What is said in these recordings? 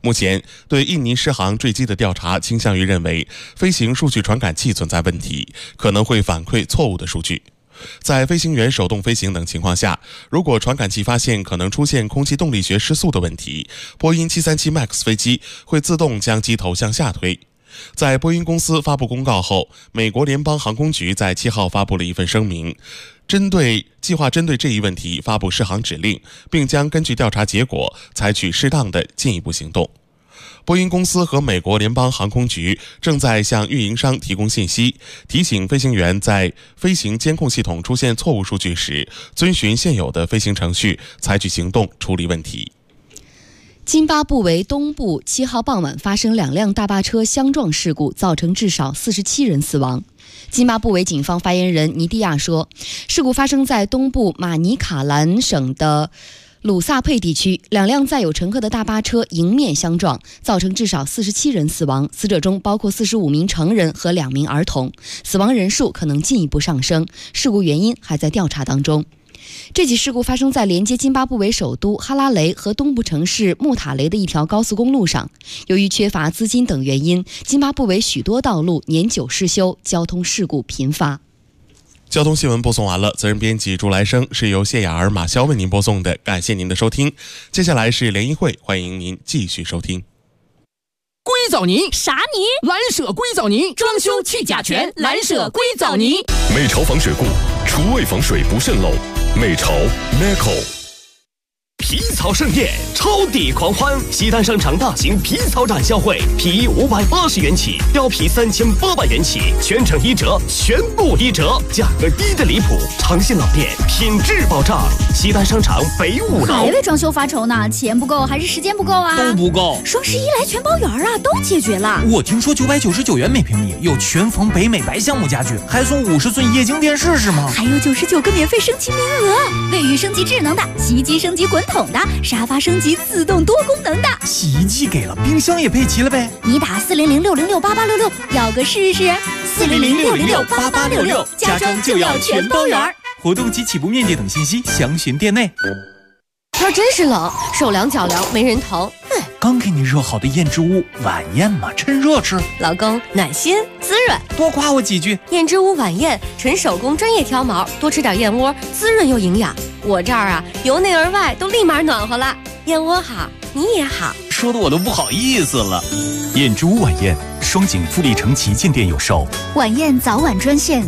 目前对印尼狮航坠机的调查倾向于认为飞行数据传感器存在问题，可能会反馈错误的数据。在飞行员手动飞行等情况下，如果传感器发现可能出现空气动力学失速的问题，波音737 MAX 飞机会自动将机头向下推。在波音公司发布公告后，美国联邦航空局在7号发布了一份声明，计划针对这一问题发布适航指令，并将根据调查结果采取适当的进一步行动。波音公司和美国联邦航空局正在向运营商提供信息，提醒飞行员在飞行监控系统出现错误数据时，遵循现有的飞行程序，采取行动处理问题。 津巴布韦东部7号傍晚发生2辆大巴车相撞事故，造成至少47人死亡。津巴布韦警方发言人尼蒂亚说，事故发生在东部马尼卡兰省的鲁萨佩地区，2辆载有乘客的大巴车迎面相撞，造成至少47人死亡，死者中包括45名成人和2名儿童，死亡人数可能进一步上升，事故原因还在调查当中。这起事故发生在连接津巴布韦首都哈拉雷和东部城市穆塔雷的一条高速公路上。由于缺乏资金等原因，津巴布韦许多道路年久失修，交通事故频发。 交通新闻播送完了，责任编辑朱来生，是由谢雅儿、马潇为您播送的，感谢您的收听。接下来是联谊会，欢迎您继续收听。 硅藻泥啥泥？ 蓝舍硅藻泥，装修去甲醛，蓝舍硅藻泥。 美潮防水库，厨卫防水不渗漏。美潮 Meco。 皮草盛宴，超抵狂欢！西单商场大型皮草展销会，皮衣580元起，貂皮3800元起，全程1折，全部1折，价格低的离谱。诚信老店，品质保障。西单商场北5楼。 还为装修发愁呢？钱不够还是时间不够啊？ 都不够。 双11来全包圆啊，都解决了。 我听说999元每平米有全房北美白橡木家具，还送50寸液晶电视是吗？ 还有99个免费升级名额，卫浴升级智能的，洗衣机升级滚筒的，沙发升级自动多功能的。 洗衣机给了，冰箱也配齐了呗。 你打400-606-8866要个试试。400-606-8866，家装就要全包圆。 活动及起步面积等信息详询店内。 天真是冷，手凉脚凉没人疼。 刚给你热好的燕之屋晚宴嘛，趁热吃。 老公暖心滋润， 多夸我几句。 燕之屋晚宴纯手工专业挑毛，多吃点燕窝，滋润又营养。我这儿啊，由内而外都立马暖和了。燕窝好，你也好， 说的我都不好意思了。燕之屋晚宴，双井富力城旗舰店有售。 晚宴早晚专线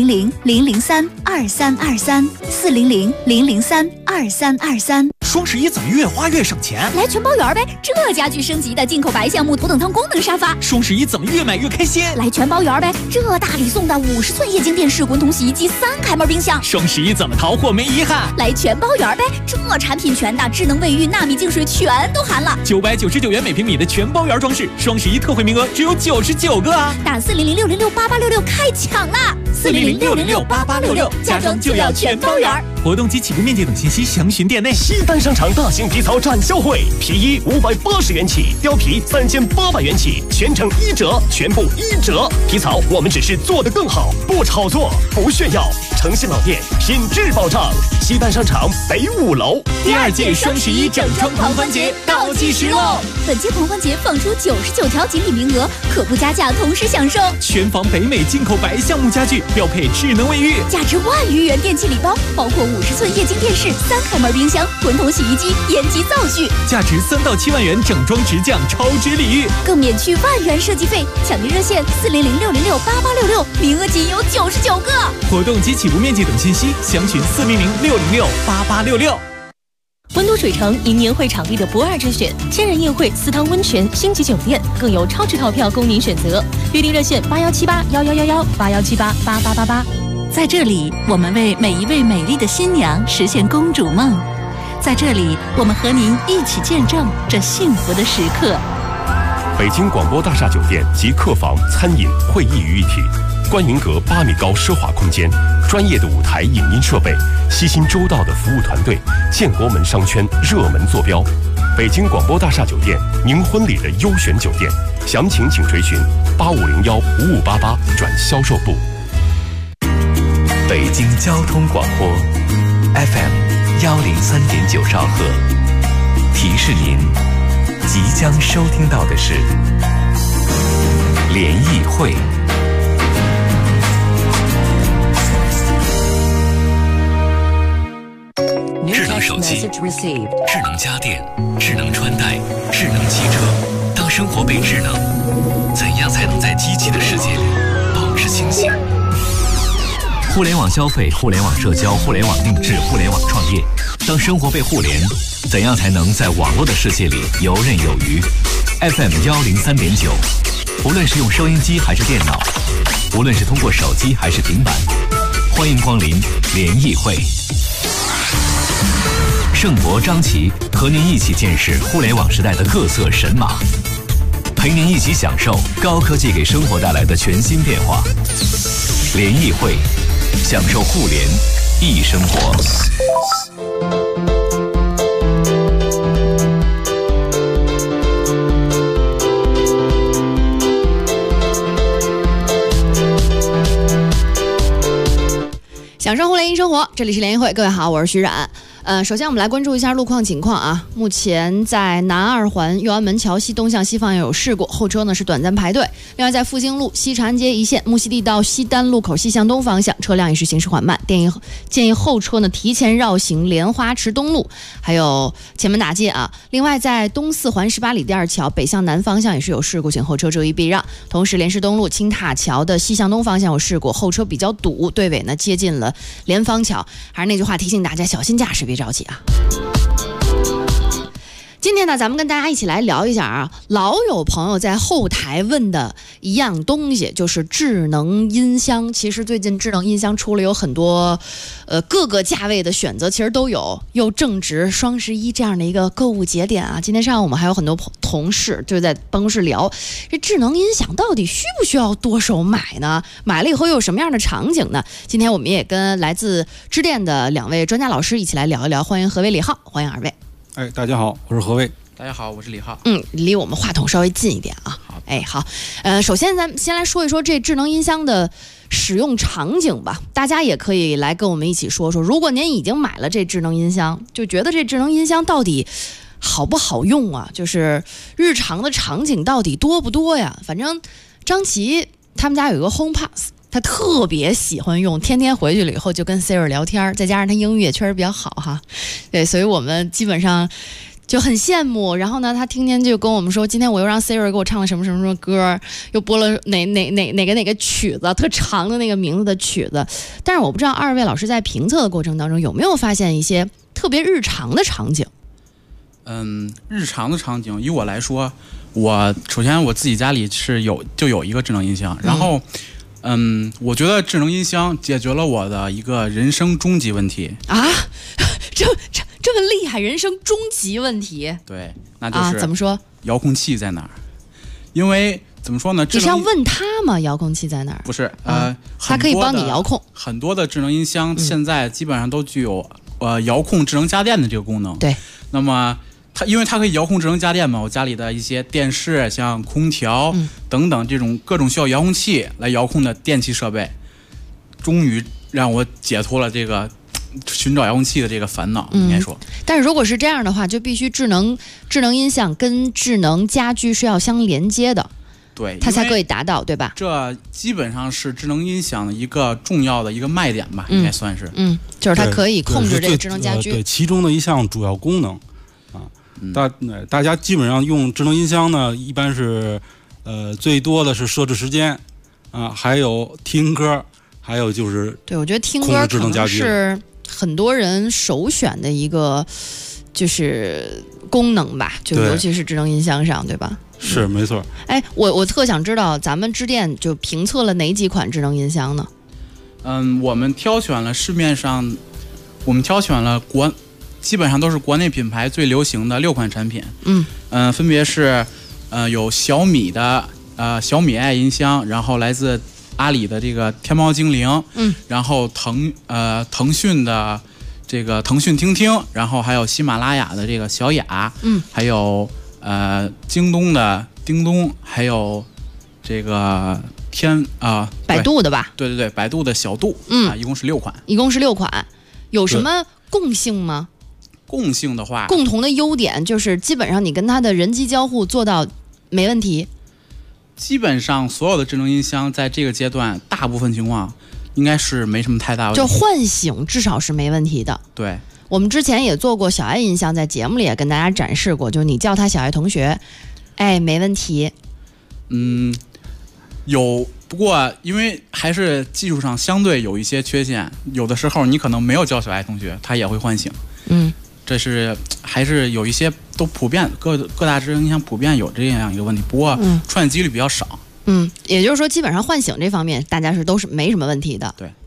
400-003-2323 400-003-2323。 双11怎么越花越省钱？ 来全包圆呗！这家具升级的进口白橡木头等舱功能沙发。 双11怎么越买越开心？ 来全包圆呗！这大礼送的50寸液晶电视、滚筒洗衣机、3开门冰箱。 双11怎么淘货没遗憾？ 来全包圆呗！这产品全的，智能卫浴、纳米净水全都含了。 999元每平米的全包圆装饰，双11特惠名额只有99个啊！ 打400-606-8866开抢啦！400-606-8866，家装就要全包圆。 活动及起步面积等信息详询店内。 西单商场大型皮草展销会，皮衣580元起，貂皮3800元起，全程1折，全部1折。皮草我们只是做得更好，不炒作，不炫耀。诚信老店，品质保障。西单商场北5楼。 第2届双11整装狂欢节倒计时喽！ 本届狂欢节放出99条锦鲤名额，可不加价同时享受全房北美进口白橡木家具，标配智能卫浴， 价值10000余元电器礼包，包括50寸液晶电视、3开门冰箱、滚筒洗衣机、烟机灶具， 价值3到7万元整装直降超值礼遇， 更免去10000元设计费。抢订热线400-606-8866，名额仅有99个。 活动及起步面积等信息详询400-606-8866。 温都水城迎年会场地的不二之选，千人宴会、私汤温泉、星级酒店，更有超值套票供您选择。预订热线8178111181788888。 在这里，我们为每一位美丽的新娘实现公主梦。在这里，我们和您一起见证这幸福的时刻。 北京广播大厦酒店集客房、餐饮、会议于一体，观云阁8米高奢华空间，专业的舞台影音设备，悉心周到的服务团队，建国门商圈热门坐标。北京广播大厦酒店，您婚礼的优选酒店，详情请垂询8501-5588转销售部。 北京交通广播 FM 103.9兆赫，提示您即将收听到的是联谊会。智能手机、智能家电、智能穿戴、智能汽车。当生活被智能，怎样才能在机器的世界里保持清醒？互联网消费、互联网社交、互联网定制、互联网创业。当生活被互联，怎样才能在网络的世界里游刃有余 ？FM 103.9，无论是用收音机还是电脑，无论是通过手机还是平板，欢迎光临联谊会。盛博、张琪和您一起见识互联网时代的各色神马，陪您一起享受高科技给生活带来的全新变化。联谊会，享受互联易生活。 享受互联易生活，这里是联谊会，各位好，我是徐冉。首先我们来关注一下路况情况啊。目前在南二环右安门桥西东向西方向有事故，后车呢是短暂排队。另外在复兴路西长安街一线木樨地道西单路口西向东方向车辆也是行驶缓慢，建议后车呢提前绕行莲花池东路，还有前门大街啊。另外在东四环18里第二桥北向南方向也是有事故，请后车注意避让。同时莲石东路青塔桥的西向东方向有事故，后车比较堵，队尾呢接近了莲芳桥。还是那句话，提醒大家小心驾驶，别着急啊。今天呢，咱们跟大家一起来聊一下啊，老有朋友在后台问的一样东西，就是智能音箱。其实最近智能音箱出了有很多，各个价位的选择，其实都有。又正值双11这样的一个购物节点啊，今天上午我们还有很多同事就在办公室聊，这智能音响到底需不需要多手买呢？买了以后又有什么样的场景呢？今天我们也跟来自支电的2位专家老师一起来聊一聊。欢迎何为、李浩，欢迎2位。 大家好，我是何为。 大家好，我是李浩。 离我们话筒稍微近一点啊。好。首先咱们先来说一说这智能音箱的使用场景吧。大家也可以来跟我们一起说说，如果您已经买了这智能音箱，就觉得这智能音箱到底好不好用啊？就是日常的场景到底多不多呀？反正张琪他们家有一个 HomePass。他特别喜欢用，天天回去了以后就跟 Siri 聊天，再加上他英语也确实比较好哈，对，所以我们基本上就很羡慕。然后呢，他天天就跟我们说，今天我又让 Siri 给我唱了什么什么什么歌，又播了哪个曲子，特长的那个名字的曲子。但是我不知道2位老师在评测的过程当中有没有发现一些特别日常的场景？ 日常的场景，以我来说，首先我自己家里就有一个智能音箱，然后。我觉得智能音箱解决了我的一个人生终极问题啊，这么厉害，人生终极问题？ 对，那就是怎么说？ 遥控器在哪儿？因为怎么说呢？ 你是要问他吗？遥控器在哪儿？ 不是， 他可以帮你遥控。 很多的智能音箱现在基本上都具有遥控智能家电的这个功能。 对， 那么。因为它可以遥控智能家电嘛，我家里的一些电视、像空调等等这种各种需要遥控器来遥控的电器设备，终于让我解脱了这个寻找遥控器的这个烦恼，应该说。 但是如果是这样的话，就必须智能音响跟智能家居是要相连接的， 对， 它才可以达到，对吧？ 这基本上是智能音响的一个重要的一个卖点吧，应该算是。 就是它可以控制这个智能家居。 对，其中的一项主要功能。大家基本上用智能音箱呢，一般是最多的是设置时间啊，还有听歌，还有就是对，我觉得听歌可能是很多人首选的一个就是功能吧，就尤其是智能音箱上，对吧？ 是没错。 我特想知道咱们支电就评测了哪几款智能音箱呢？ 我们挑选了市面上，基本上都是国内品牌最流行的6款产品，分别是有小米的小米爱音箱，然后来自阿里的这个天猫精灵，然后腾讯的这个腾讯听听，然后还有喜马拉雅的这个小雅，还有京东的叮咚，还有这个百度的吧？ 对，百度的小度，一共是6款。 一共是6款，有什么共性吗？ 共性的话， 共同的优点就是基本上你跟它的人机交互做到没问题。 基本上所有的智能音箱在这个阶段，大部分情况应该是没什么太大问题。 就唤醒至少是没问题的。 对， 我们之前也做过小爱音箱，在节目里也跟大家展示过，就是你叫他小爱同学，哎，没问题。 有，不过因为还是技术上相对有一些缺陷，有的时候你可能没有叫小爱同学，他也会唤醒。这是还是有一些都普遍，各大智能音箱普遍有这样一个问题，不过出现几率比较少。 也就是说，基本上唤醒这方面大家都是没什么问题的。 对，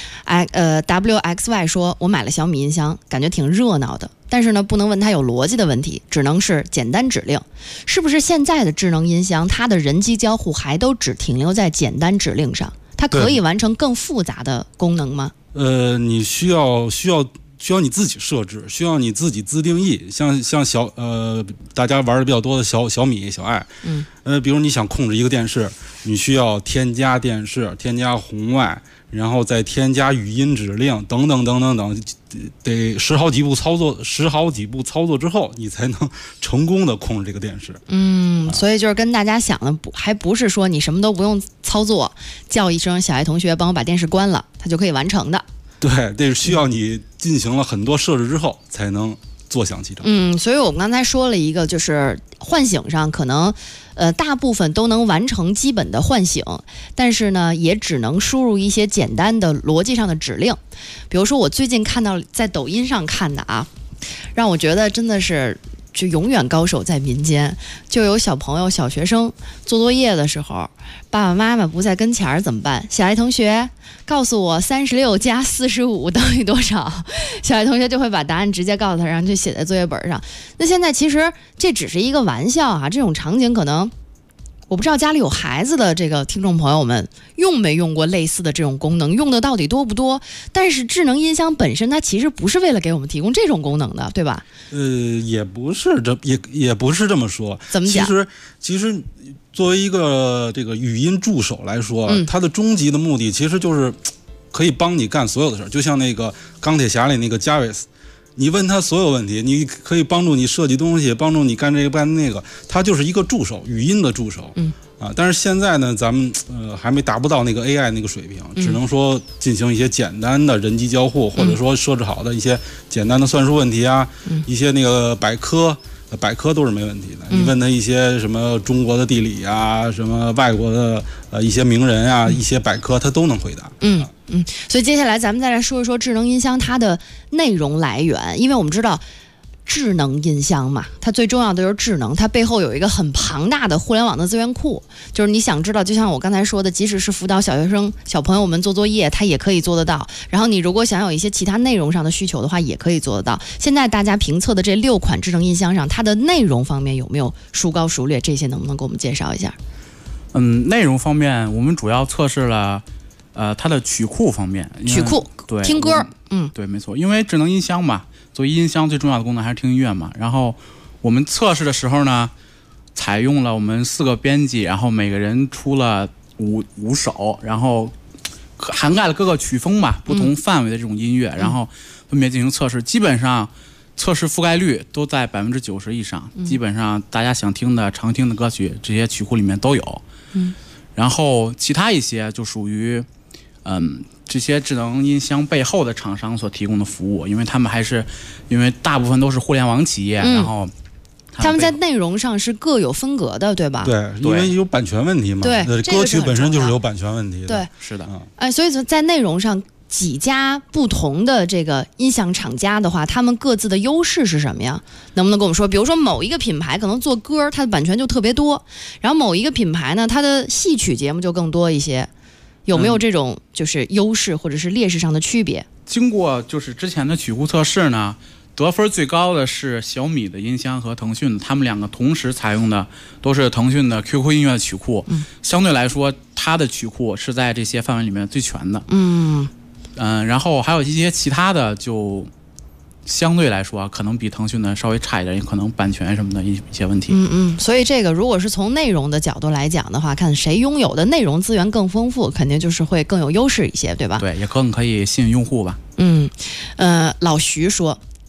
WXY 说，我买了小米音箱，感觉挺热闹的，但是呢，不能问它有逻辑的问题，只能是简单指令。是不是现在的智能音箱，它的人机交互还都只停留在简单指令上？它可以完成更复杂的功能吗？ 你需要你自己设置，需要你自己自定义，像大家玩的比较多的小米、小爱，比如你想控制一个电视，你需要添加电视、添加红外，然后再添加语音指令等等等等等，得十好几步操作之后，你才能成功的控制这个电视。 所以就是跟大家想的还不是说你什么都不用操作，叫一声小爱同学帮我把电视关了，它就可以完成的。 对，这是需要你进行了很多设置之后才能坐享其成。 所以我们刚才说了一个，就是唤醒上可能大部分都能完成基本的唤醒，但是呢也只能输入一些简单的逻辑上的指令。比如说我最近看到在抖音上看的啊，让我觉得真的是就永远高手在民间。就有小朋友小学生做作业的时候，爸爸妈妈不在跟前儿怎么办？小爱同学告诉我36加45等于多少？小爱同学就会把答案直接告诉他，然后就写在作业本上。那现在其实这只是一个玩笑啊，这种场景可能我不知道家里有孩子的这个听众朋友们用没用过类似的这种功能，用的到底多不多？但是智能音箱本身它其实不是为了给我们提供这种功能的，对吧？ 也不是这么说。 怎么讲？ 其实作为一个这个语音助手来说，它的终极的目的其实就是可以帮你干所有的事儿，就像那个钢铁侠里那个 Jarvis。你问他所有问题，你可以帮助你设计东西，帮助你干这个干那个，他就是一个助手，语音的助手。但是现在呢，咱们还没达不到那个 AI 那个水平，只能说进行一些简单的人机交互，或者说设置好的一些简单的算术问题啊，一些那个百科都是没问题的。你问他一些什么中国的地理啊，什么外国的一些名人啊，一些百科他都能回答。 所以接下来咱们再来说一说智能音箱它的内容来源，因为我们知道智能音箱嘛，它最重要的就是智能，它背后有一个很庞大的互联网的资源库。就是你想知道，就像我刚才说的，即使是辅导小学生小朋友们做作业，它也可以做得到。然后你如果想有一些其他内容上的需求的话，也可以做得到。现在大家评测的这6款智能音箱上，它的内容方面有没有孰高孰劣？这些能不能给我们介绍一下？ 内容方面我们主要测试了它的曲库方面， 曲库对听歌， 对，没错，因为智能音箱嘛，作为音箱最重要的功能还是听音乐嘛。然后我们测试的时候呢，采用了我们4个编辑，然后每个人出了五首，然后涵盖了各个曲风吧，不同范围的这种音乐，然后分别进行测试。基本上测试覆盖率都在90%以上，基本上大家想听的常听的歌曲，这些曲库里面都有。然后其他一些就属于这些智能音箱背后的厂商所提供的服务，因为他们还是因为大部分都是互联网企业，然后他们在内容上是各有分隔的，对吧？ 对，因为有版权问题嘛。 对， 歌曲本身就是有版权问题的。 对， 是的。 所以在内容上，几家不同的这个音响厂家的话，他们各自的优势是什么呀？能不能跟我们说？比如说某一个品牌可能做歌，它的版权就特别多，然后某一个品牌呢，它的戏曲节目就更多一些。有没有这种就是优势或者是劣势上的区别？ 经过就是之前的曲库测试呢，得分最高的是小米的音箱和腾讯，他们两个同时采用的都是腾讯的 QQ 音乐的曲库，相对来说它的曲库是在这些范围里面最全的。然后还有一些其他的就相对来说可能比腾讯的稍微差一点，也可能版权什么的一些问题。 所以这个如果是从内容的角度来讲的话，看谁拥有的内容资源更丰富，肯定就是会更有优势一些，对吧？ 对，也更可以吸引用户吧。 老徐说，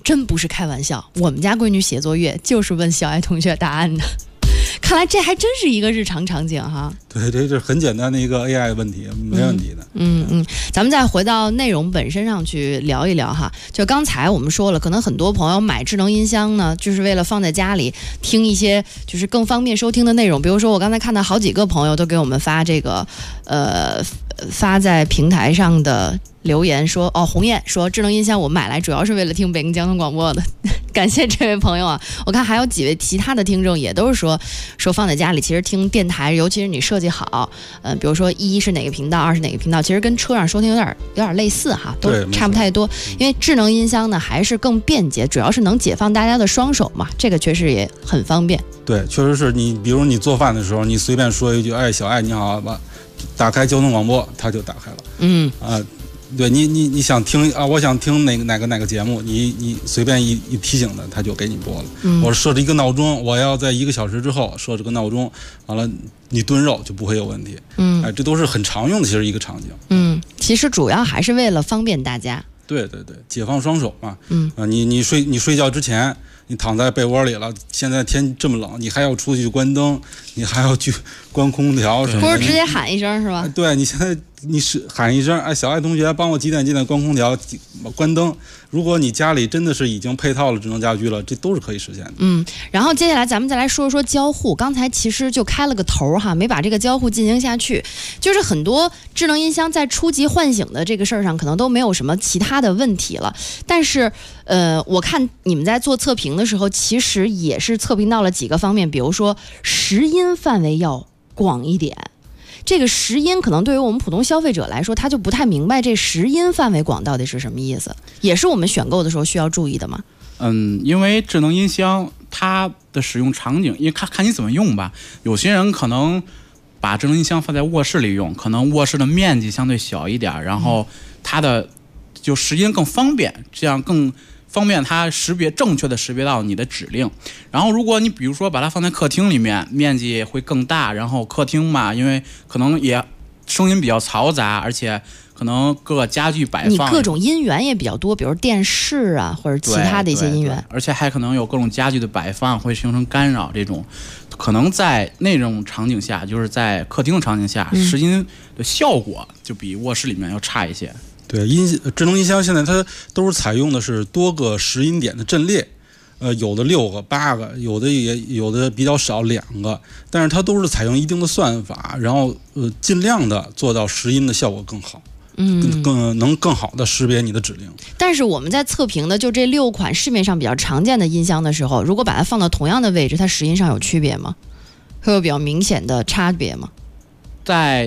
真不是开玩笑，我们家闺女写作业就是问小爱同学答案的。看来这还真是一个日常场景哈。 对，这是很简单的一个 AI 问题，没问题的。 咱们再回到内容本身上去聊一聊哈。就刚才我们说了，可能很多朋友买智能音箱呢，就是为了放在家里听一些就是更方便收听的内容。比如说我刚才看到好几个朋友都给我们发这个发在平台上的留言说，鸿雁说智能音箱我买来主要是为了听北京交通广播的。感谢这位朋友啊！我看还有几位其他的听众也都是说放在家里，其实听电台，尤其是你设计好，比如说一是哪个频道，二是哪个频道，其实跟车上收听有点类似哈，都差不太多。因为智能音箱呢还是更便捷，主要是能解放大家的双手嘛，这个确实也很方便。 对，确实是你，比如你做饭的时候，你随便说一句，哎，小爱你好吧，打开交通广播，它就打开了。对你想听啊？我想听哪个节目，你随便一提醒的，他就给你播了。我设置一个闹钟，我要在1个小时之后设置个闹钟，完了你炖肉就不会有问题。这都是很常用的，其实一个场景。 其实主要还是为了方便大家。 对，解放双手嘛。你睡觉之前，你躺在被窝里了，现在天这么冷，你还要出去关灯，你还要去关空调什么的， 不是直接喊一声是吧？ 对，你现在你是喊一声，哎，小爱同学帮我几点关空调、关灯。如果你家里真的是已经配套了智能家居了，这都是可以实现的。 然后接下来咱们再来说说交互。刚才其实就开了个头哈，没把这个交互进行下去。就是很多智能音箱在初级唤醒的这个事儿上，可能都没有什么其他的问题了。但是，我看你们在做测评的时候，其实也是测评到了几个方面，比如说拾音范围要广一点。这个拾音可能对于我们普通消费者来说，他就不太明白这拾音范围广到底是什么意思，也是我们选购的时候需要注意的吗？ 因为智能音箱它的使用场景，因为看你怎么用吧。有些人可能把智能音箱放在卧室里用，可能卧室的面积相对小一点，然后它的就拾音更方便，这样更方便它正确的识别到你的指令。然后如果你比如说把它放在客厅里面，面积会更大，然后客厅嘛，因为可能也声音比较嘈杂，而且可能各个家具摆放， 你各种音源也比较多，比如电视啊或者其他的一些音源， 而且还可能有各种家具的摆放会形成干扰，这种可能在那种场景下，就是在客厅的场景下，拾音的效果就比卧室里面要差一些。 对，智能音箱现在它都是采用的是多个拾音点的阵列，有的6个、8个，有的比较少2个，但是它都是采用一定的算法，然后尽量的做到拾音的效果更好，更好的识别你的指令。 但是我们在测评的就这6款市面上比较常见的音箱的时候，如果把它放到同样的位置，它拾音上有区别吗？会有比较明显的差别吗？ 在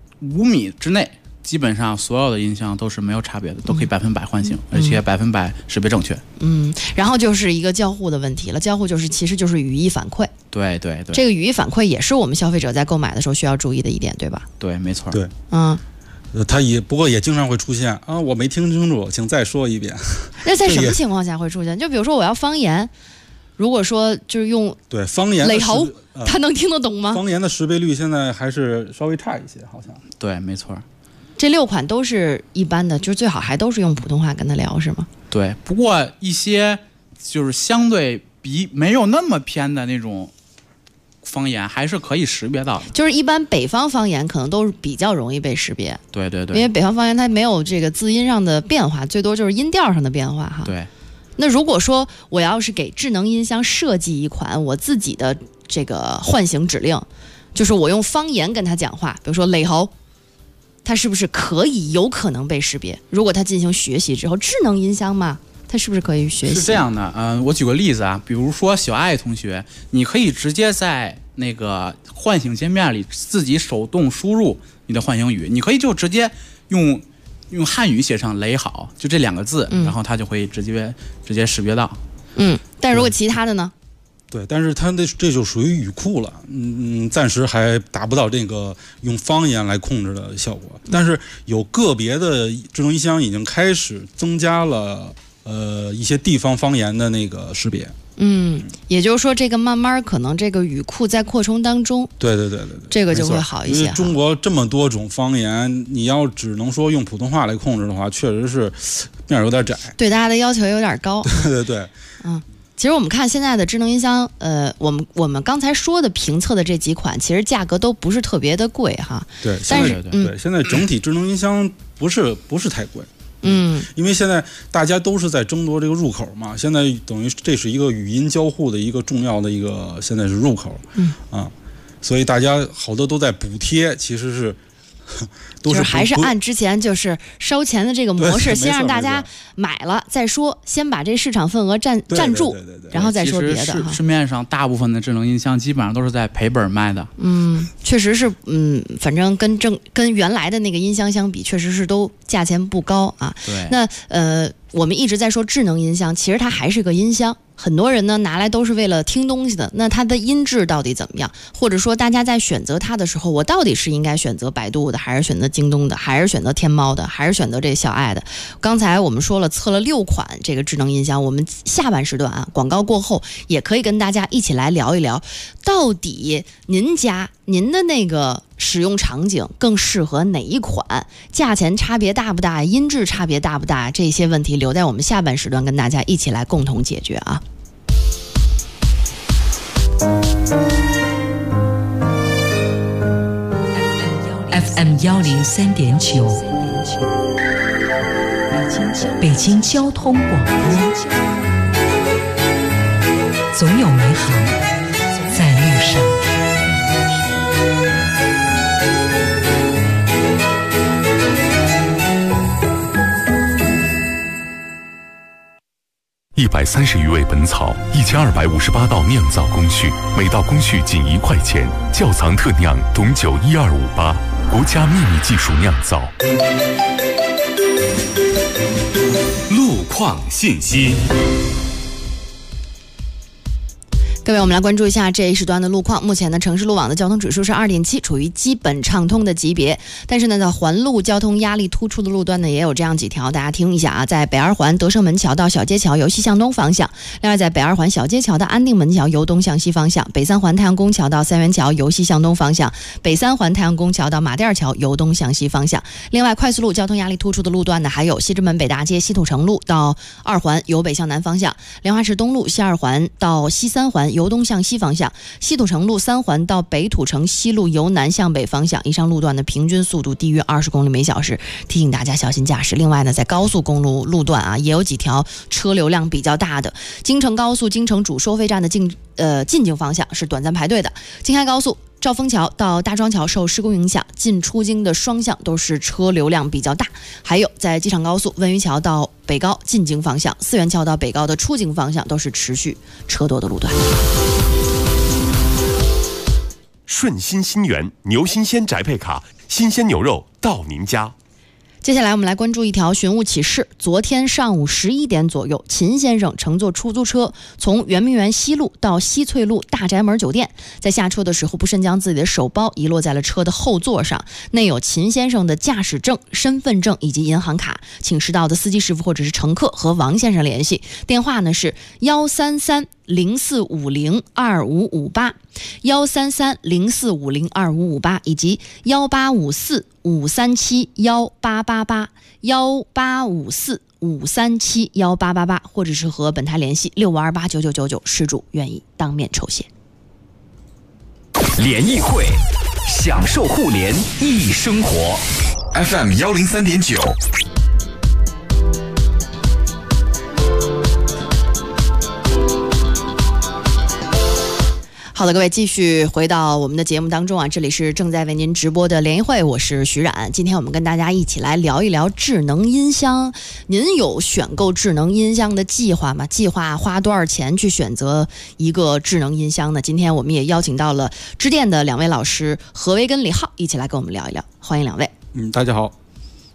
5米之内。基本上所有的音箱都是没有差别的，都可以100%唤醒，而且100%识别正确。 然后就是一个交互的问题了。交互其实就是语义反馈。 对， 这个语义反馈也是我们消费者在购买的时候需要注意的一点，对吧？ 对，没错。 对，它不过也经常会出现啊，我没听清楚，请再说一遍。 那在什么情况下会出现？就比如说我要方言，如果说就是用方言雷猴，他能听得懂吗？ 方言的识别率现在还是稍微差一些，好像。 对，没错。 这6款都是一般的，就最好还都是用普通话跟他聊，是吗？ 对，不过一些就是相对比没有那么偏的那种方言，还是可以识别到的。 就是一般北方方言可能都比较容易被识别。 对，因为北方方言它没有这个字音上的变化，最多就是音调上的变化哈。 对。 那如果说我要是给智能音箱设计一款我自己的这个唤醒指令，就是我用方言跟他讲话，比如说雷猴。它是不是有可能被识别？如果它进行学习之后，智能音箱嘛，它是不是可以学习？ 是这样的，我举个例子啊，比如说小爱同学，你可以直接在那个唤醒界面里自己手动输入你的唤醒语，你可以就直接用汉语写上雷好，就这2个字，然后它就会直接识别到。 但如果其他的呢？ 对，但是它这就属于语库了，暂时还达不到这个用方言来控制的效果。但是有个别的智能音箱已经开始增加了一些地方方言的那个识别。 也就是说，这个慢慢可能这个语库在扩充当中， 对， 这个就会好一些。 因为中国这么多种方言，你要只能说用普通话来控制的话，确实是面有点窄， 对大家的要求有点高。 对， 其实我们看现在的智能音箱，我们刚才说的评测的这几款，其实价格都不是特别的贵哈。 对，现在整体智能音箱不是太贵。因为现在大家都是在争夺这个入口嘛，现在等于这是一个语音交互的一个重要的一个，现在是入口，所以大家好多都在补贴，其实是都是还是按之前就是烧钱的这个模式，先让大家买了再说，先把这市场份额占住，然后再说别的。 其实市面上大部分的智能音箱基本上都是在赔本卖的。 确实是，反正跟原来的那个音箱相比，确实是都价钱不高啊。 对。 那我们一直在说智能音箱，其实它还是个音箱。很多人呢拿来都是为了听东西的，那它的音质到底怎么样？或者说大家在选择它的时候，我到底是应该选择百度的，还是选择京东的，还是选择天猫的，还是选择这小爱的？刚才我们说了测了6款这个智能音箱，我们下半时段啊，广告过后也可以跟大家一起来聊一聊，到底您的那个使用场景更适合哪一款？价钱差别大不大？音质差别大不大？这些问题留在我们下半时段跟大家一起来共同解决啊。 FM 103.9，北京交通广播，总有美好在路上。 130余味本草，1258道酿造工序，每道工序仅1块钱。窖藏特酿董酒12588，国家秘密技术酿造。 路况信息。 各位，我们来关注一下这一时段的路况。目前呢，城市路网的交通指数是2.7，处于基本畅通的级别。但是呢，在环路交通压力突出的路段呢，也有这样几条，大家听一下啊。在北二环德胜门桥到小街桥由西向东方向；另外，在北二环小街桥到安定门桥由东向西方向；北三环太阳宫桥到三元桥由西向东方向；北三环太阳宫桥到马甸桥由东向西方向。另外，快速路交通压力突出的路段呢，还有西直门北大街西土城路到二环由北向南方向；莲花池东路西二环到西三环由东向西方向，西土城路3环到北土城西路由南向北方向，以上路段的平均速度低于20公里每小时，提醒大家小心驾驶。另外呢，在高速公路路段啊，也有几条车流量比较大的。京承高速京承主收费站的进京方向是短暂排队的。京开高速兆丰桥到大庄桥受施工影响，进出京的双向都是车流量比较大。还有在机场高速温榆桥到北高进京方向，四元桥到北高的出京方向都是持续车多的路段。 顺心新源牛新鲜宅配卡，新鲜牛肉到您家。 接下来我们来关注一条寻物启事。昨天上午11点左右，秦先生乘坐出租车从圆明园西路到西翠路大宅门酒店，在下车的时候不慎将自己的手包遗落在了车的后座上，内有秦先生的驾驶证、身份证以及银行卡，请识到的司机师傅或者是乘客和王先生联系，电话呢是133-0450-2558，133-0450-2558，以及1854-537-1888，1854537-1888，或者是和本台联系6528-9999，失主愿意当面抽血。 联谊会，享受互联易生活。 FM 103.9。 好的，各位继续回到我们的节目当中啊，这里是正在为您直播的联谊会，我是徐冉。今天我们跟大家一起来聊一聊智能音箱。您有选购智能音箱的计划吗？计划花多少钱去选择一个智能音箱呢？今天我们也邀请到了支店的2位老师何为跟李浩一起来跟我们聊一聊，欢迎2位。 大家好。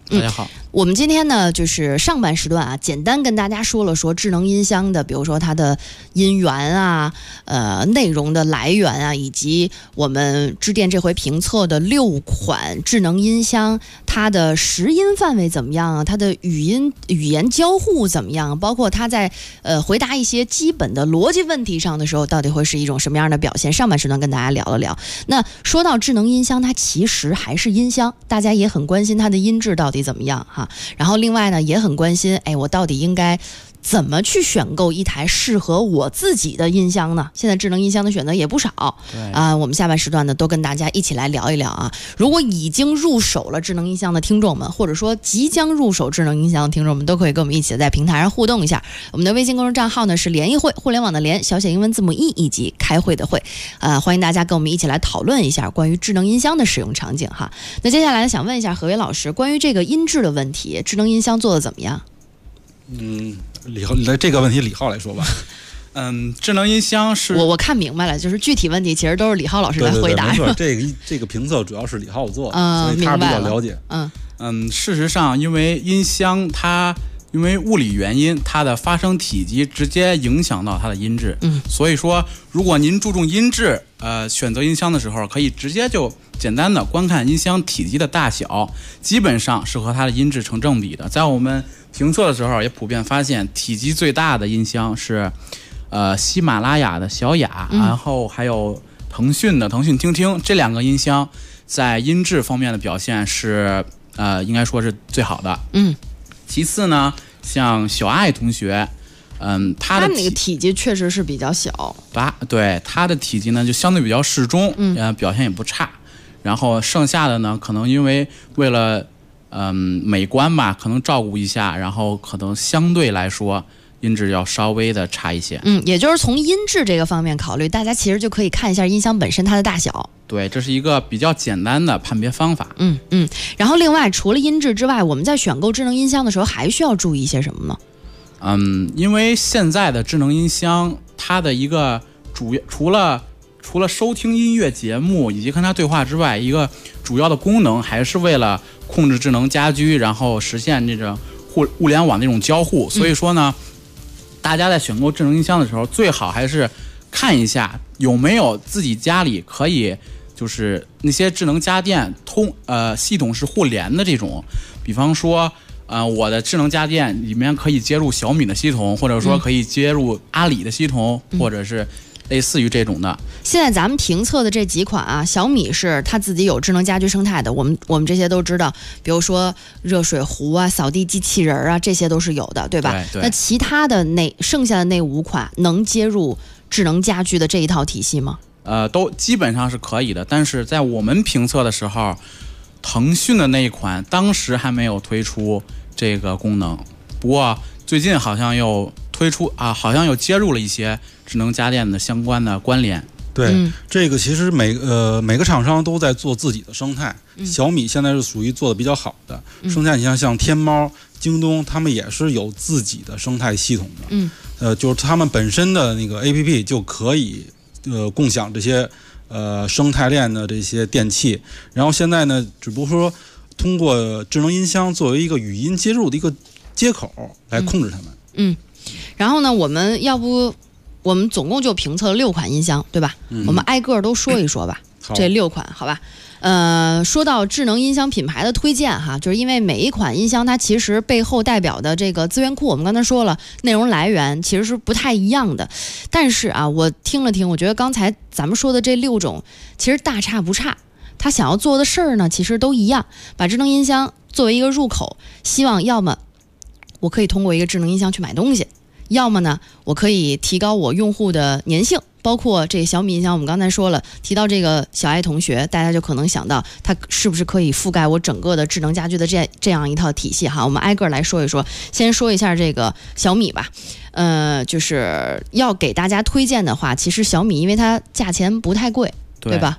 大家好。 我们今天呢，就是上半时段啊，简单跟大家说了说智能音箱的，比如说它的音源啊，内容的来源啊，以及我们致电这回评测的6款智能音箱，它的识音范围怎么样啊？它的语言交互怎么样？包括它在回答一些基本的逻辑问题上的时候，到底会是一种什么样的表现？上半时段跟大家聊了聊。那说到智能音箱，它其实还是音箱，大家也很关心它的音质到底怎么样哈。然后另外呢，也很关心，我到底应该怎么去选购一台适合我自己的音箱呢？现在智能音箱的选择也不少，我们下半时段呢都跟大家一起来聊一聊啊。如果已经入手了智能音箱的听众们，或者说即将入手智能音箱的听众们，都可以跟我们一起在平台上互动一下。我们的微信公众账号呢是联谊会，互联网的联，小写英文字母 E 以及开会的会，欢迎大家跟我们一起来讨论一下关于智能音箱的使用场景哈。那接下来想问一下何伟老师，关于这个音质的问题，智能音箱做的怎么样？ 李浩，这个问题李浩来说吧。 智能音箱是我看明白了，就是具体问题其实都是李浩老师来回答。 没错，这个评测主要是李浩做的，所以他比较了解。 事实上，因为音箱因为物理原因，它的发声体积直接影响到它的音质。所以说，如果您注重音质，选择音箱的时候，可以直接就简单的观看音箱体积的大小，基本上是和它的音质成正比的。在我们评测的时候，也普遍发现体积最大的音箱是喜马拉雅的小雅，然后还有腾讯的腾讯听听，这2个音箱在音质方面的表现是应该说是最好的。其次呢，像小爱同学，他的那个体积确实是比较小， 对，他的体积呢就相对比较适中，表现也不差。然后剩下的呢，可能因为为了美观吧，可能照顾一下，然后可能相对来说音质要稍微的差一些。 也就是从音质这个方面考虑，大家其实就可以看一下音箱本身它的大小。 对，这是一个比较简单的判别方法。 然后另外除了音质之外，我们在选购智能音箱的时候还需要注意一些什么呢？ 因为现在的智能音箱，它的一个除了收听音乐节目以及跟它对话之外，一个主要的功能还是为了控制智能家居，然后实现这种物联网的这种交互。所以说呢，大家在选购智能音箱的时候，最好还是看一下有没有自己家里可以就是那些智能家电系统是互联的这种，比方说我的智能家电里面可以接入小米的系统，或者说可以接入阿里的系统，或者是类似于这种的。 现在咱们评测的这几款啊，小米是它自己有智能家居生态的，我们这些都知道，比如说热水壶啊、扫地机器人啊，这些都是有的，对吧？ 对。 那其他的剩下的那5款能接入智能家居的这一套体系吗？ 都基本上是可以的，但是在我们评测的时候，腾讯的那一款当时还没有推出这个功能，不过最近好像又推出好像又接入了一些智能家电的相关的关联。 对，这个其实每个厂商都在做自己的生态。小米现在是属于做的比较好的生态，你像天猫、京东，他们也是有自己的生态系统的。就是他们本身的那个 APP 就可以共享这些生态链的这些电器。然后现在呢，只不过说通过智能音箱作为一个语音接入的一个接口来控制它们。 然后呢，我们总共就评测了6款音箱，对吧？我们挨个都说一说吧。这6款，好吧？说到智能音箱品牌的推荐哈，就是因为每一款音箱它其实背后代表的这个资源库，我们刚才说了，内容来源其实是不太一样的。但是啊，我听了听，我觉得刚才咱们说的这6种其实大差不差，他想要做的事儿呢，其实都一样，把智能音箱作为一个入口，希望要么我可以通过一个智能音箱去买东西，要么呢我可以提高我用户的粘性。包括这小米音箱，我们刚才说了，提到这个小爱同学，大家就可能想到它是不是可以覆盖我整个的智能家居的这样一套体系哈。我们挨个来说一说，先说一下这个小米吧。就是要给大家推荐的话，其实小米因为它价钱不太贵， 对吧？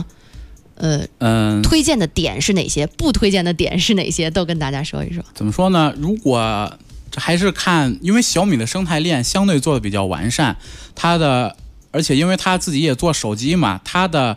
推荐的点是哪些？不推荐的点是哪些？都跟大家说一说。 怎么说呢？如果这还是看，因为小米的生态链相对做的比较完善，而且因为他自己也做手机嘛，他的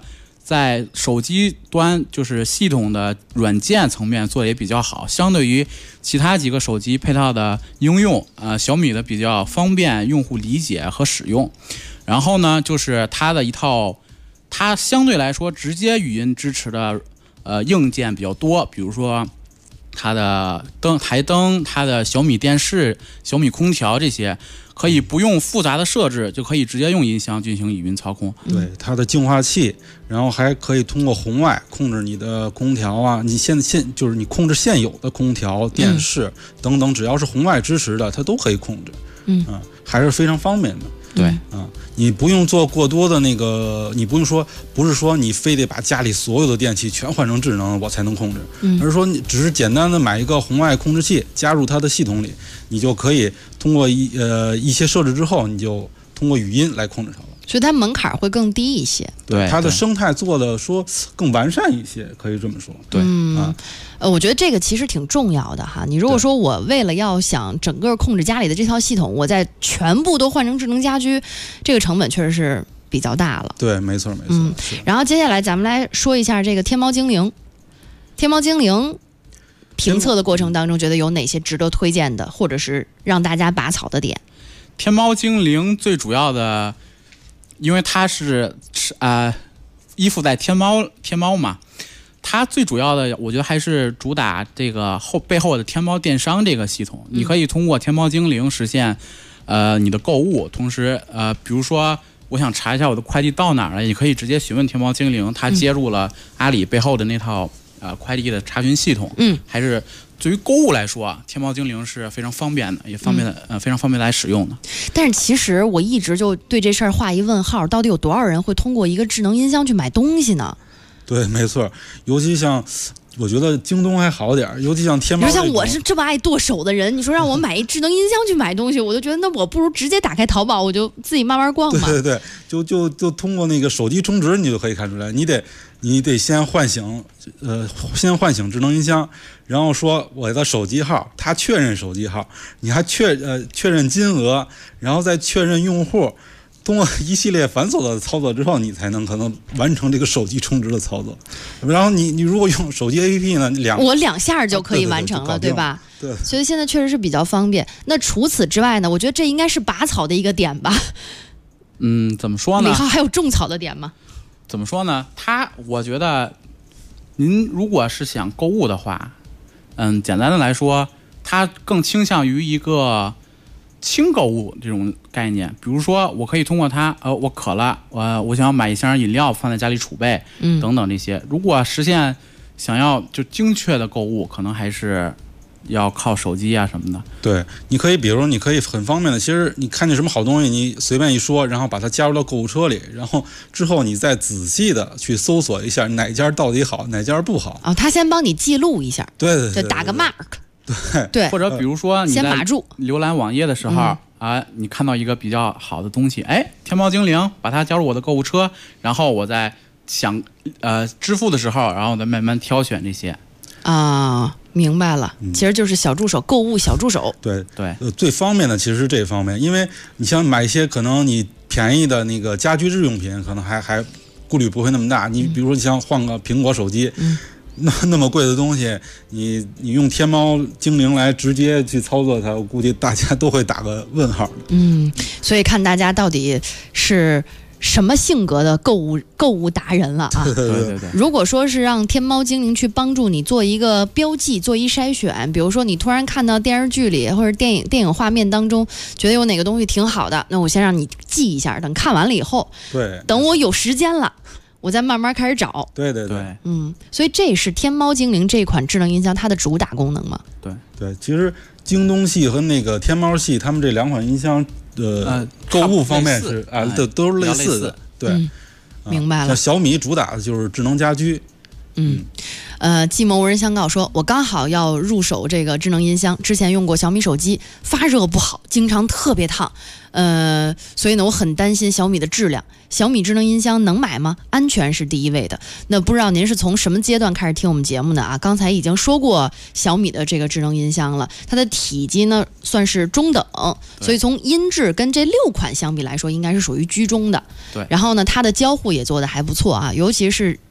在手机端就是系统的软件层面做的也比较好，相对于其他几个手机配套的应用，小米的比较方便用户理解和使用。然后呢，就是它的一套，它相对来说直接语音支持的硬件比较多，比如说它的台灯、它的小米电视、小米空调这些。可以不用复杂的设置，就可以直接用音箱进行语音操控。 对，它的净化器，然后还可以通过红外控制你的空调啊，你就是你控制现有的空调、电视等等，只要是红外支持的，它都可以控制。还是非常方便的。 对， 你不用做过多的那个，你不是说你非得把家里所有的电器全换成智能我才能控制，而是说你只是简单的买一个红外控制器加入它的系统里，你就可以通过一些设置之后，你就通过语音来控制它了。 所以它门槛会更低一些。 对，它的生态做的说更完善一些，可以这么说。 对， 我觉得这个其实挺重要的哈。你如果说我为了要想整个控制家里的这套系统，我再全部都换成智能家居，这个成本确实是比较大了。 对，没错。 然后接下来咱们来说一下这个天猫精灵。天猫精灵评测的过程当中，觉得有哪些值得推荐的，或者是让大家拔草的点？ 天猫精灵最主要的，因为它是依附在天猫嘛，它最主要的我觉得还是主打这个背后的天猫电商这个系统。你可以通过天猫精灵实现你的购物，同时比如说我想查一下我的快递到哪儿了，你可以直接询问天猫精灵，它接入了阿里背后的那套快递的查询系统。还是对于购物来说天猫精灵是非常方便的，也非常方便来使用的。 但是其实我一直就对这事儿画一问号，到底有多少人会通过一个智能音箱去买东西呢？ 对，没错，尤其像我觉得京东还好点，尤其像天猫。 你说像我是这么爱剁手的人，你说让我买一智能音箱去买东西，我就觉得那我不如直接打开淘宝，我就自己慢慢逛嘛。 对，就通过那个手机充值，你就可以看出来，你得先唤醒智能音箱，然后说我的手机号，他确认手机号，你还确认金额，然后再确认用户。通过一系列繁琐的操作之后，你才能可能完成这个手机充值的操作。然后你如果用手机 APP 呢， 我2下就可以完成了，对吧？ 对， 所以现在确实是比较方便。那除此之外呢？我觉得这应该是拔草的一个点吧。 怎么说呢？ 李浩还有种草的点吗？ 怎么说呢？我觉得，您如果是想购物的话，简单的来说，它更倾向于一个轻购物这种概念。比如说我可以通过它我渴了，我想要买一箱饮料放在家里储备，等等这些。如果实现想要就精确的购物，可能还是要靠手机啊什么的。 对，你可以比如你可以很方便的，其实你看见什么好东西你随便一说，然后把它加入到购物车里，然后之后你再仔细的去搜索一下哪家到底好哪家不好。 他先帮你记录一下。 对， 就打个 mark。对， 或者比如说你在浏览网页的时候你看到一个比较好的东西，天猫精灵把它加入我的购物车，然后我在想支付的时候，然后再慢慢挑选这些。 明白了，其实就是小助手，购物小助手。 对，最方便的其实是这方面，因为你像买一些可能你便宜的那个家居日用品，可能还顾虑不会那么大。你比如说你像换个苹果手机。那么贵的东西，你用天猫精灵来直接去操作它，我估计大家都会打个问号。 所以看大家到底是什么性格的购物达人了啊？ 对。 如果说是让天猫精灵去帮助你做一个标记，做一筛选，比如说你突然看到电视剧里或者电影画面当中，觉得有哪个东西挺好的，那我先让你记一下，等看完了以后， 对， 等我有时间了。我再慢慢开始找。 对， 所以这是天猫精灵这款智能音箱它的主打功能吗？ 对，其实京东系和那个天猫系，他们这2款音箱购物方面是都是类似的。对， 明白了。 像小米主打的就是智能家居。 寂寞无人相告说，我刚好要入手这个智能音箱，之前用过小米手机，发热不好，经常特别烫，所以呢我很担心小米的质量。小米智能音箱能买吗？安全是第一位的。那不知道您是从什么阶段开始听我们节目的刚才已经说过小米的这个智能音箱了，它的体积呢算是中等，所以从音质跟这6款相比来说，应该是属于居中的。 对。 然后呢，它的交互也做得还不错尤其是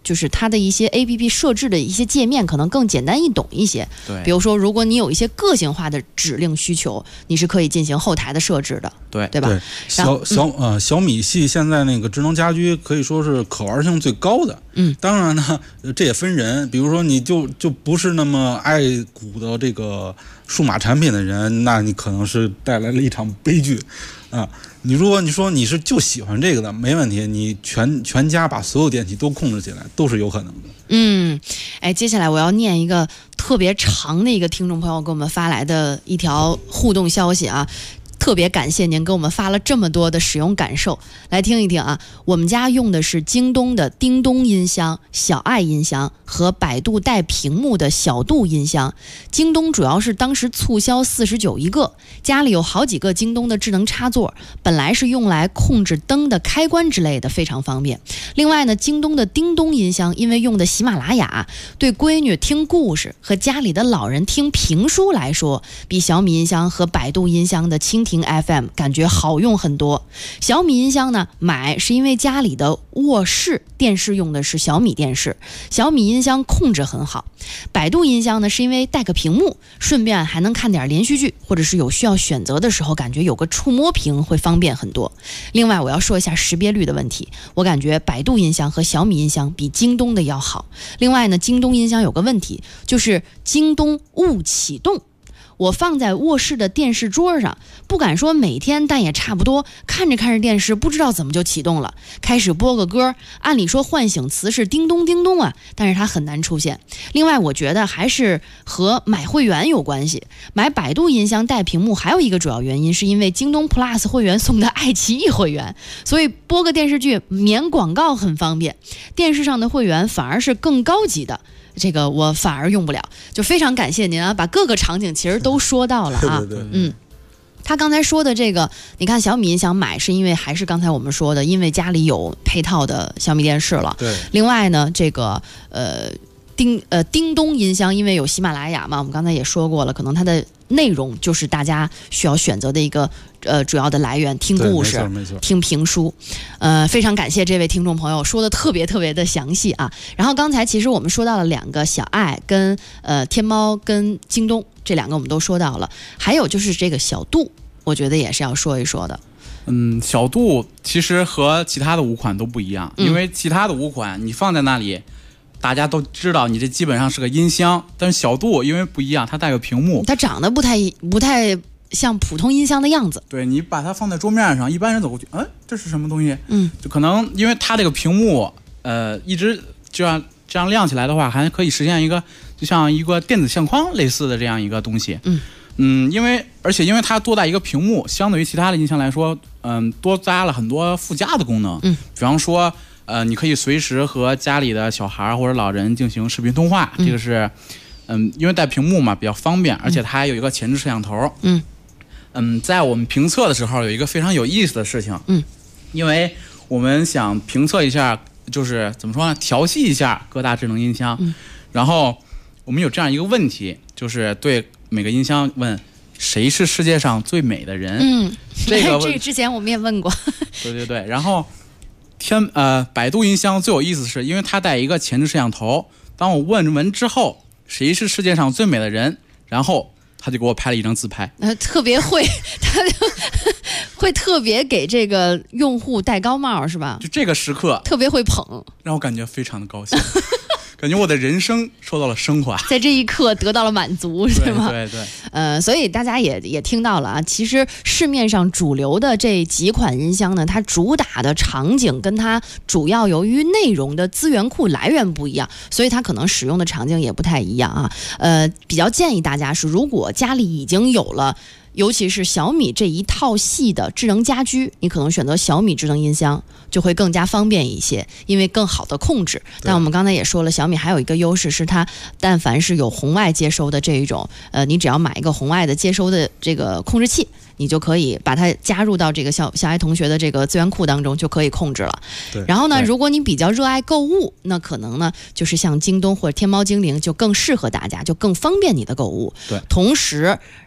就是它的一些 APP 设置的一些界面可能更简单易懂一些。 对， 比如说，如果你有一些个性化的指令需求，你是可以进行后台的设置的。对吧？ 对，小米系现在那个智能家居可以说是可玩性最高的。当然呢，这也分人，比如说你就不是那么爱股的这个数码产品的人，那你可能是带来了一场悲剧啊。你如果你说你是就喜欢这个的，没问题，你全家把所有电器都控制起来，都是有可能的。 接下来我要念一个特别长的一个听众朋友给我们发来的一条互动消息啊。特别感谢您给我们发了这么多的使用感受，来听一听啊。我们家用的是京东的叮咚音箱、小爱音箱和百度带屏幕的小度音箱。京东主要是当时促销49一个，家里有好几个京东的智能插座，本来是用来控制灯的开关之类的，非常方便。另外呢，京东的叮咚音箱因为用的喜马拉雅，对闺女听故事和家里的老人听评书来说，比小米音箱和百度音箱的蜻蜓FM 感觉好用很多。小米音箱呢，买是因为家里的卧室电视用的是小米电视，小米音箱控制很好。百度音箱呢，是因为带个屏幕，顺便还能看点连续剧，或者是有需要选择的时候，感觉有个触摸屏会方便很多。另外我要说一下识别率的问题，我感觉百度音箱和小米音箱比京东的要好。另外呢，京东音箱有个问题，就是京东误启动。我放在卧室的电视桌上，不敢说每天，但也差不多。看着看着电视，不知道怎么就启动了，开始播个歌。按理说唤醒词是叮咚叮咚啊，但是它很难出现。另外，我觉得还是和买会员有关系。买百度音箱带屏幕还有一个主要原因，是因为京东 Plus 会员送的爱奇艺会员，所以播个电视剧免广告很方便。电视上的会员反而是更高级的。这个我反而用不了，就非常感谢您啊，把各个场景其实都说到了啊。 对， 他刚才说的这个，你看小米音响买是因为还是刚才我们说的，因为家里有配套的小米电视了。 对。 另外呢，这个叮咚音箱，因为有喜马拉雅嘛，我们刚才也说过了，可能它的内容就是大家需要选择的一个主要的来源，听故事、听评书。非常感谢这位听众朋友说的特别特别的详细啊。然后刚才其实我们说到了2个小爱跟天猫跟京东这2个我们都说到了，还有就是这个小度，我觉得也是要说一说的。 小度其实和其他的5款都不一样，因为其他的5款你放在那里，大家都知道你这基本上是个音箱，但是小度因为不一样，它带个屏幕， 它长得不太像普通音箱的样子。 对，你把它放在桌面上，一般人走过去，这是什么东西？就可能因为它这个屏幕，一直这样亮起来的话，还可以实现一个就像一个电子相框类似的这样一个东西。而且因为它多带一个屏幕，相对于其他的音箱来说，多加了很多附加的功能。比方说，你可以随时和家里的小孩或者老人进行视频通话，这个是，因为带屏幕嘛，比较方便，而且它还有一个前置摄像头。在我们评测的时候有一个非常有意思的事情，因为我们想评测一下，就是怎么说呢，调戏一下各大智能音箱，然后我们有这样一个问题，就是对每个音箱问谁是世界上最美的人。 这个之前我们也问过。 对，然后百度音箱最有意思的是，因为它带一个前置摄像头，当我问完之后谁是世界上最美的人，然后他就给我拍了一张自拍。 特别会，他就会特别给这个用户戴高帽，是吧？ 就这个时刻特别会捧， 让我感觉非常的高兴。感觉我的人生受到了升华， 在这一刻得到了满足，是吗？ 对。 所以大家也听到了啊。其实市面上主流的这几款音箱呢，它主打的场景跟它主要由于内容的资源库来源不一样，所以它可能使用的场景也不太一样啊。比较建议大家是，如果家里已经有了，尤其是小米这一套系的智能家居，你可能选择小米智能音箱就会更加方便一些，因为更好的控制。但我们刚才也说了，小米还有一个优势是它但凡是有红外接收的这一种，你只要买一个红外的接收的这个控制器，你就可以把它加入到这个小爱同学的这个资源库当中，就可以控制了。然后呢，如果你比较热爱购物，那可能呢就是像京东或者天猫精灵就更适合大家，就更方便你的购物。同时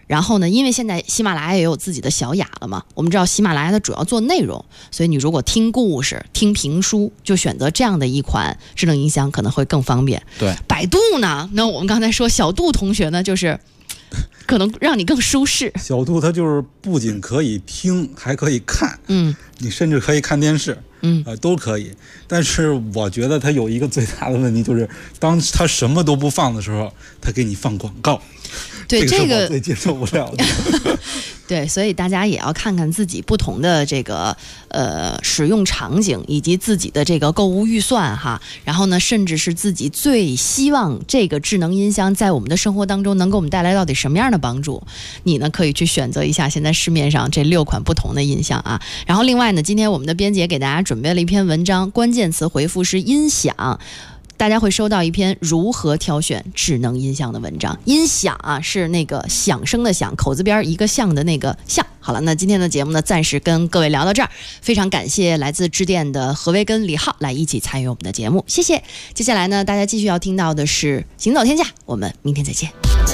然后呢，因为现在喜马拉雅也有自己的小雅了嘛，我们知道喜马拉雅它主要做内容，所以你如果听故事、听评书，就选择这样的一款智能音箱可能会更方便。 对， 百度呢，那我们刚才说小度同学呢，就是可能让你更舒适。 小度它就是不仅可以听，还可以看，你甚至可以看电视，都可以。但是我觉得它有一个最大的问题，就是当它什么都不放的时候，它给你放广告。 对，这个是我最接受不了的。 对，所以大家也要看看自己不同的这个使用场景，以及自己的这个购物预算哈。然后呢，甚至是自己最希望这个智能音箱在我们的生活当中能给我们带来到底什么样的帮助。你呢可以去选择一下现在市面上这6款不同的音箱啊。然后另外呢，今天我们的编辑给大家准备了一篇文章，关键词回复是音响。大家会收到一篇如何挑选智能音箱的文章。音响啊，是那个响声的响，口字边一个像的那个像。好了，那今天的节目呢，暂时跟各位聊到这儿。非常感谢来自致电的何威跟李浩来一起参与我们的节目，谢谢。接下来呢，大家继续要听到的是行走天下，我们明天再见。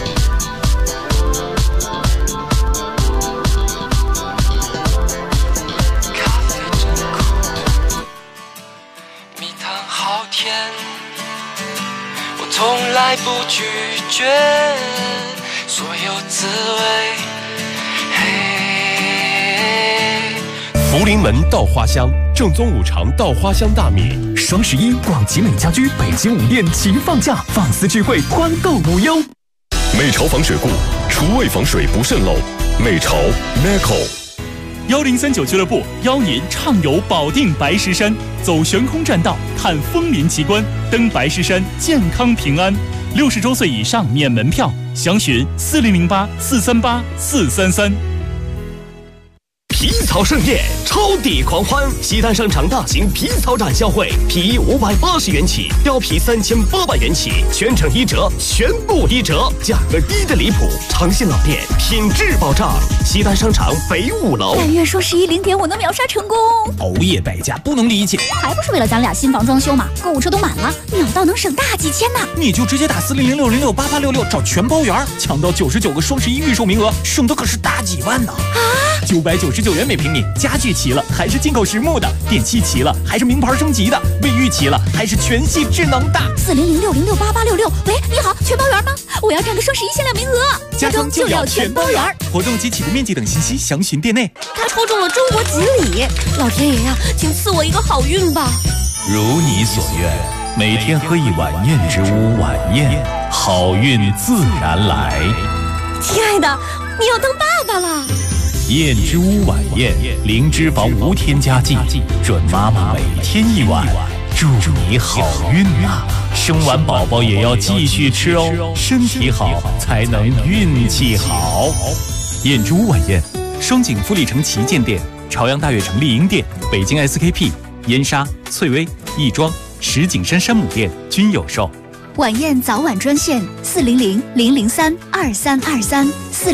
从来不拒绝所有滋味。 福临门稻花香，正宗五常稻花香大米。 双11，广集美家居北京5店齐放价，放肆聚会，团购无忧。 美巢防水固，厨卫防水不渗漏。美巢 Macco。 1039俱乐部邀您畅游保定白石山，走悬空栈道，看枫林奇观，登白石山健康平安。60周岁以上免门票，详询4008 438 433。 皮草盛宴，超抵狂欢！西单商场大型皮草展销会，皮衣580元起，貂皮3800元起，全程1折，全部1折，价格低的离谱。诚信老店，品质保障。西单商场北5楼。 但愿双110点我能秒杀成功。 熬夜败家不能理解， 还不是为了咱俩新房装修嘛？购物车都满了，秒到能省大几千呢。 你就直接打400-606-8866找全包圆，抢到99个双11预售名额，省的可是大几万呢。999元每平米，家具齐了还是进口实木的，电器齐了还是名牌升级的，卫浴齐了还是全系智能的。 400-606-8866。喂，你好，全包圆吗？我要占个双11限量名额。 家装就要全包圆，活动及起步面积等信息详询店内。 他抽中了中国锦鲤，老天爷呀，请赐我一个好运吧！ 如你所愿，每天喝一碗燕之屋晚宴，好运自然来。 亲爱的，你要当爸爸了。 燕之屋晚宴，零脂肪无添加剂，准妈妈每天一碗，祝你好运啊！生完宝宝也要继续吃哦，身体好才能运气好。 燕之屋晚宴，双井富力城旗舰店、朝阳大悦城丽婴店、北京 SKP、燕莎、翠微、亦庄、石景山山姆店均有售。 晚宴早晚专线400-003-2323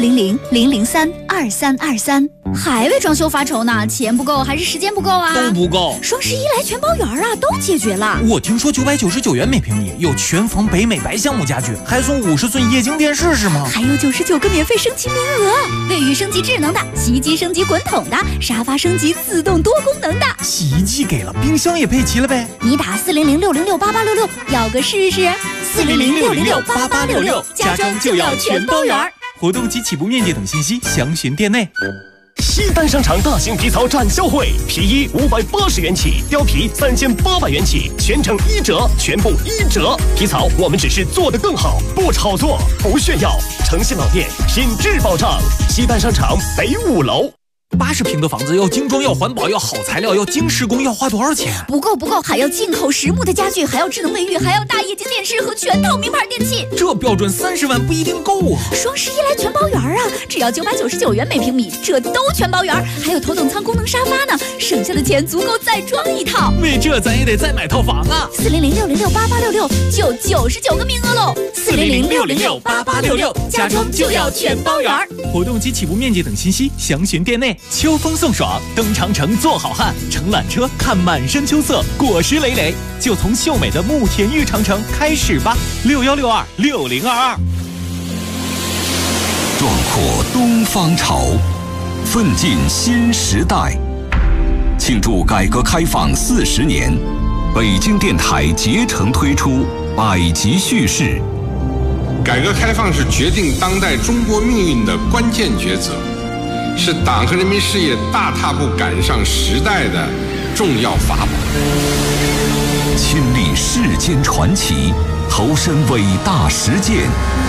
400-003-2323。还为装修发愁呢？钱不够还是时间不够啊？ 都不够。 双11来全包圆啊，都解决了。 我听说999元每平米有全房北美白橡木家具，还送50寸液晶电视是吗？ 还有99个免费升级名额，卫浴升级智能的，洗衣机升级滚筒的，沙发升级自动多功能的。 洗衣机给了，冰箱也配齐了呗？ 你打400-606-8866要个试试。400-606-8866，家装就要全包圆。 活动及起步面积等信息详询店内。 西单商场大型皮草展销会，皮衣580元起，貂皮3800元起，全程1折，全部1折。皮草我们只是做得更好，不炒作，不炫耀。诚信老店，品质保障。西单商场北5楼。 80平的房子要精装，要环保，要好材料，要精施工，要花多少钱？ 不够，还要进口实木的家具，还要智能卫浴，还要大液晶电视和全套名牌电器。 这标准30万不一定够啊！ 双11来全包圆啊，只要999元每平米，这都全包圆，还有头等舱功能沙发呢，省下的钱足够再装一套。 为这咱也得再买套房啊 ！400-606-8866就99个名额喽！400-606-8866，家装就要全包圆。 活动及起步面积等信息详询店内。秋风送爽，登长城做好汉，乘缆车看满山秋色，果实累累，就从秀美的慕田峪长城开始吧。61626022。 壮阔东方潮，奋进新时代。庆祝改革开放40年，北京电台竭诚推出百集叙事。 改革开放是决定当代中国命运的关键抉择，是党和人民事业大踏步赶上时代的重要法宝。 亲历世间传奇，投身伟大实践，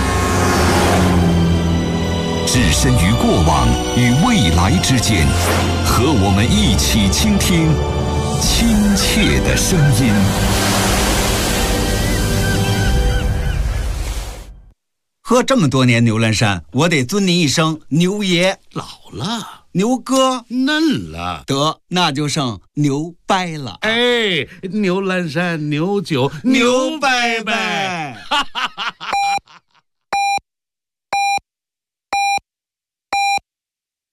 置身于过往与未来之间，和我们一起倾听亲切的声音。 喝这么多年牛栏山，我得尊您一声牛爷。 老了， 牛哥嫩了， 得那就剩牛掰了。 哎，牛栏山牛酒牛掰掰。